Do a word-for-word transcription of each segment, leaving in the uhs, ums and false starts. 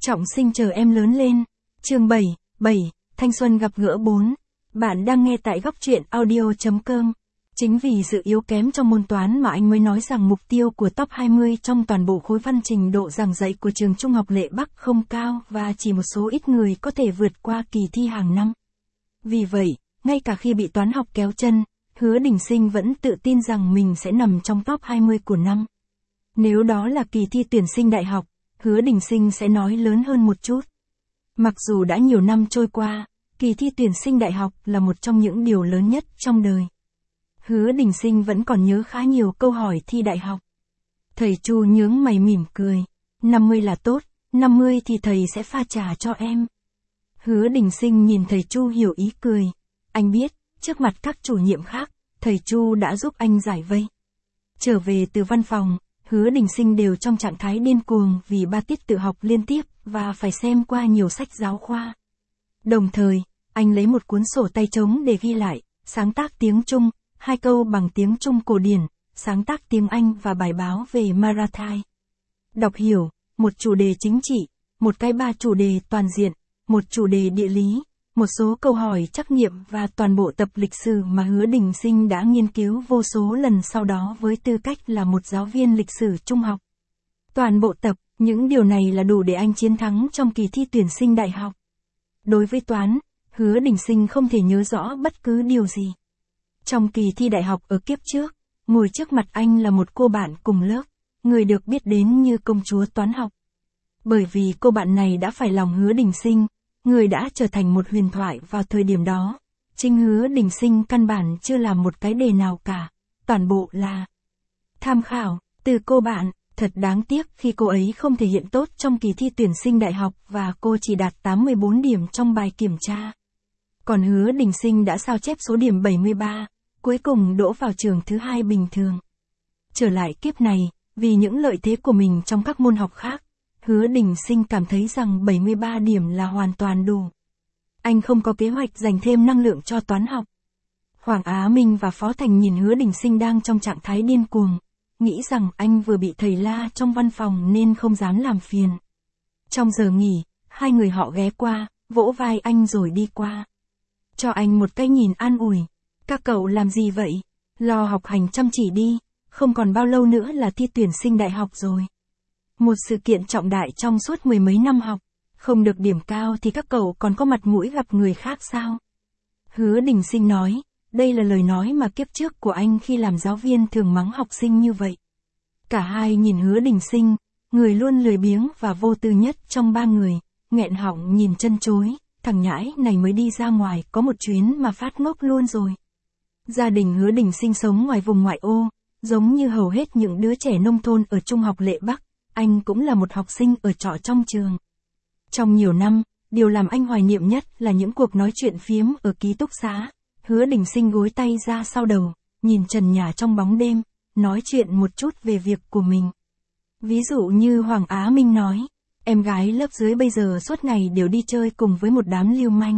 Trọng sinh chờ em lớn lên. Chương bảy, bảy, thanh xuân gặp gỡ bốn. Bạn đang nghe tại góc truyện audio chấm com. Chính vì sự yếu kém trong môn toán mà anh mới nói rằng mục tiêu của top hai mươi trong toàn bộ khối văn trình độ giảng dạy của trường Trung học Lệ Bắc không cao và chỉ một số ít người có thể vượt qua kỳ thi hàng năm. Vì vậy, ngay cả khi bị toán học kéo chân, Hứa Đình Sinh vẫn tự tin rằng mình sẽ nằm trong top hai mươi của năm. Nếu đó là kỳ thi tuyển sinh đại học, Hứa Đình Sinh sẽ nói lớn hơn một chút. Mặc dù đã nhiều năm trôi qua, kỳ thi tuyển sinh đại học là một trong những điều lớn nhất trong đời. Hứa Đình Sinh vẫn còn nhớ khá nhiều câu hỏi thi đại học. Thầy Chu nhướng mày mỉm cười. năm mươi là tốt, năm mươi thì thầy sẽ pha trà cho em. Hứa Đình Sinh nhìn thầy Chu hiểu ý cười. Anh biết, trước mặt các chủ nhiệm khác, thầy Chu đã giúp anh giải vây. Trở về từ văn phòng, Hứa Đình Sinh đều trong trạng thái điên cuồng vì ba tiết tự học liên tiếp và phải xem qua nhiều sách giáo khoa. Đồng thời, anh lấy một cuốn sổ tay trống để ghi lại, sáng tác tiếng Trung, hai câu bằng tiếng Trung cổ điển, sáng tác tiếng Anh và bài báo về Marathai. Đọc hiểu, một chủ đề chính trị, một cái ba chủ đề toàn diện, một chủ đề địa lý, một số câu hỏi trắc nghiệm và toàn bộ tập lịch sử mà Hứa Đình Sinh đã nghiên cứu vô số lần sau đó với tư cách là một giáo viên lịch sử trung học. Toàn bộ tập, những điều này là đủ để anh chiến thắng trong kỳ thi tuyển sinh đại học. Đối với toán, Hứa Đình Sinh không thể nhớ rõ bất cứ điều gì. Trong kỳ thi đại học ở kiếp trước, ngồi trước mặt anh là một cô bạn cùng lớp, người được biết đến như công chúa toán học. Bởi vì cô bạn này đã phải lòng Hứa Đình Sinh, người đã trở thành một huyền thoại vào thời điểm đó. Chính Hứa Đình Sinh căn bản chưa làm một cái đề nào cả, toàn bộ là tham khảo từ cô bạn. Thật đáng tiếc khi cô ấy không thể hiện tốt trong kỳ thi tuyển sinh đại học và cô chỉ đạt tám mươi bốn điểm trong bài kiểm tra. Còn Hứa Đình Sinh đã sao chép số điểm bảy mươi ba, cuối cùng đỗ vào trường thứ hai bình thường. Trở lại kiếp này, vì những lợi thế của mình trong các môn học khác, Hứa Đình Sinh cảm thấy rằng bảy mươi ba điểm là hoàn toàn đủ. Anh không có kế hoạch dành thêm năng lượng cho toán học. Hoàng Á Minh và Phó Thành nhìn Hứa Đình Sinh đang trong trạng thái điên cuồng, nghĩ rằng anh vừa bị thầy la trong văn phòng nên không dám làm phiền. Trong giờ nghỉ, hai người họ ghé qua, vỗ vai anh rồi đi qua. Cho anh một cái nhìn an ủi. Các cậu làm gì vậy? Lo học hành chăm chỉ đi, không còn bao lâu nữa là thi tuyển sinh đại học rồi. Một sự kiện trọng đại trong suốt mười mấy năm học, không được điểm cao thì các cậu còn có mặt mũi gặp người khác sao? Hứa Đình Sinh nói, đây là lời nói mà kiếp trước của anh khi làm giáo viên thường mắng học sinh như vậy. Cả hai nhìn Hứa Đình Sinh, người luôn lười biếng và vô tư nhất trong ba người, nghẹn họng nhìn chân chối, thằng nhãi này mới đi ra ngoài có một chuyến mà phát ngốc luôn rồi. Gia đình Hứa Đình Sinh sống ngoài vùng ngoại ô, giống như hầu hết những đứa trẻ nông thôn ở Trung học Lệ Bắc, anh cũng là một học sinh ở trọ trong trường. Trong nhiều năm, điều làm anh hoài niệm nhất là những cuộc nói chuyện phiếm ở ký túc xá. Hứa Đình Sinh gối tay ra sau đầu, nhìn trần nhà trong bóng đêm, nói chuyện một chút về việc của mình. Ví dụ như Hoàng Á Minh nói, em gái lớp dưới bây giờ suốt ngày đều đi chơi cùng với một đám lưu manh.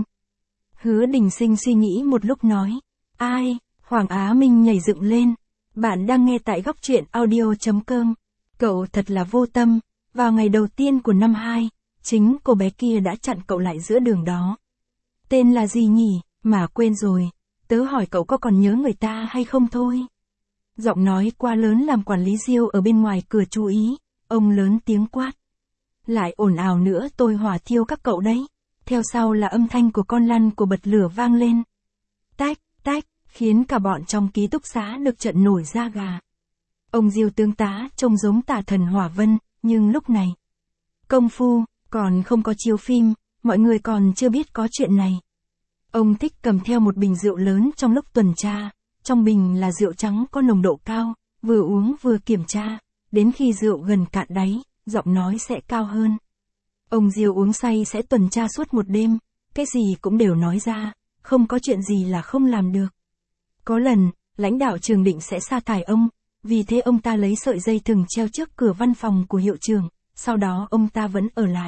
Hứa Đình Sinh suy nghĩ một lúc nói, ai? Hoàng Á Minh nhảy dựng lên. Bạn đang nghe tại góc truyện audio chấm com. Cậu thật là vô tâm, vào ngày đầu tiên của năm hai, chính cô bé kia đã chặn cậu lại giữa đường đó. Tên là gì nhỉ? Mà quên rồi, tớ hỏi cậu có còn nhớ người ta hay không thôi. Giọng nói quá lớn làm quản lý Diêu ở bên ngoài cửa chú ý, ông lớn tiếng quát. Lại ồn ào nữa tôi hỏa thiêu các cậu đấy. Theo sau là âm thanh của con lăn của bật lửa vang lên. Tách, tách, khiến cả bọn trong ký túc xá được trận nổi da gà. Ông Diêu tướng tá trông giống tả thần Hỏa Vân, nhưng lúc này, công phu, còn không có chiếu phim, mọi người còn chưa biết có chuyện này. Ông thích cầm theo một bình rượu lớn trong lúc tuần tra, trong bình là rượu trắng có nồng độ cao, vừa uống vừa kiểm tra, đến khi rượu gần cạn đáy, giọng nói sẽ cao hơn. Ông Diêu uống say sẽ tuần tra suốt một đêm, cái gì cũng đều nói ra, không có chuyện gì là không làm được. Có lần, lãnh đạo trường định sẽ sa thải ông, vì thế ông ta lấy sợi dây thừng treo trước cửa văn phòng của hiệu trưởng, sau đó ông ta vẫn ở lại.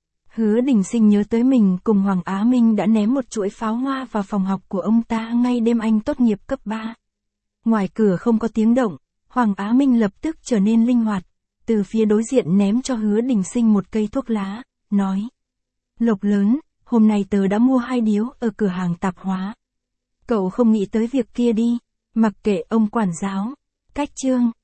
Hứa Đình Sinh nhớ tới mình cùng Hoàng Á Minh đã ném một chuỗi pháo hoa vào phòng học của ông ta ngay đêm anh tốt nghiệp cấp ba. Ngoài cửa không có tiếng động, Hoàng Á Minh lập tức trở nên linh hoạt, từ phía đối diện ném cho Hứa Đình Sinh một cây thuốc lá, nói. Lộc lớn, hôm nay tớ đã mua hai điếu ở cửa hàng tạp hóa. Cậu không nghĩ tới việc kia đi, mặc kệ ông quản giáo. Cách chương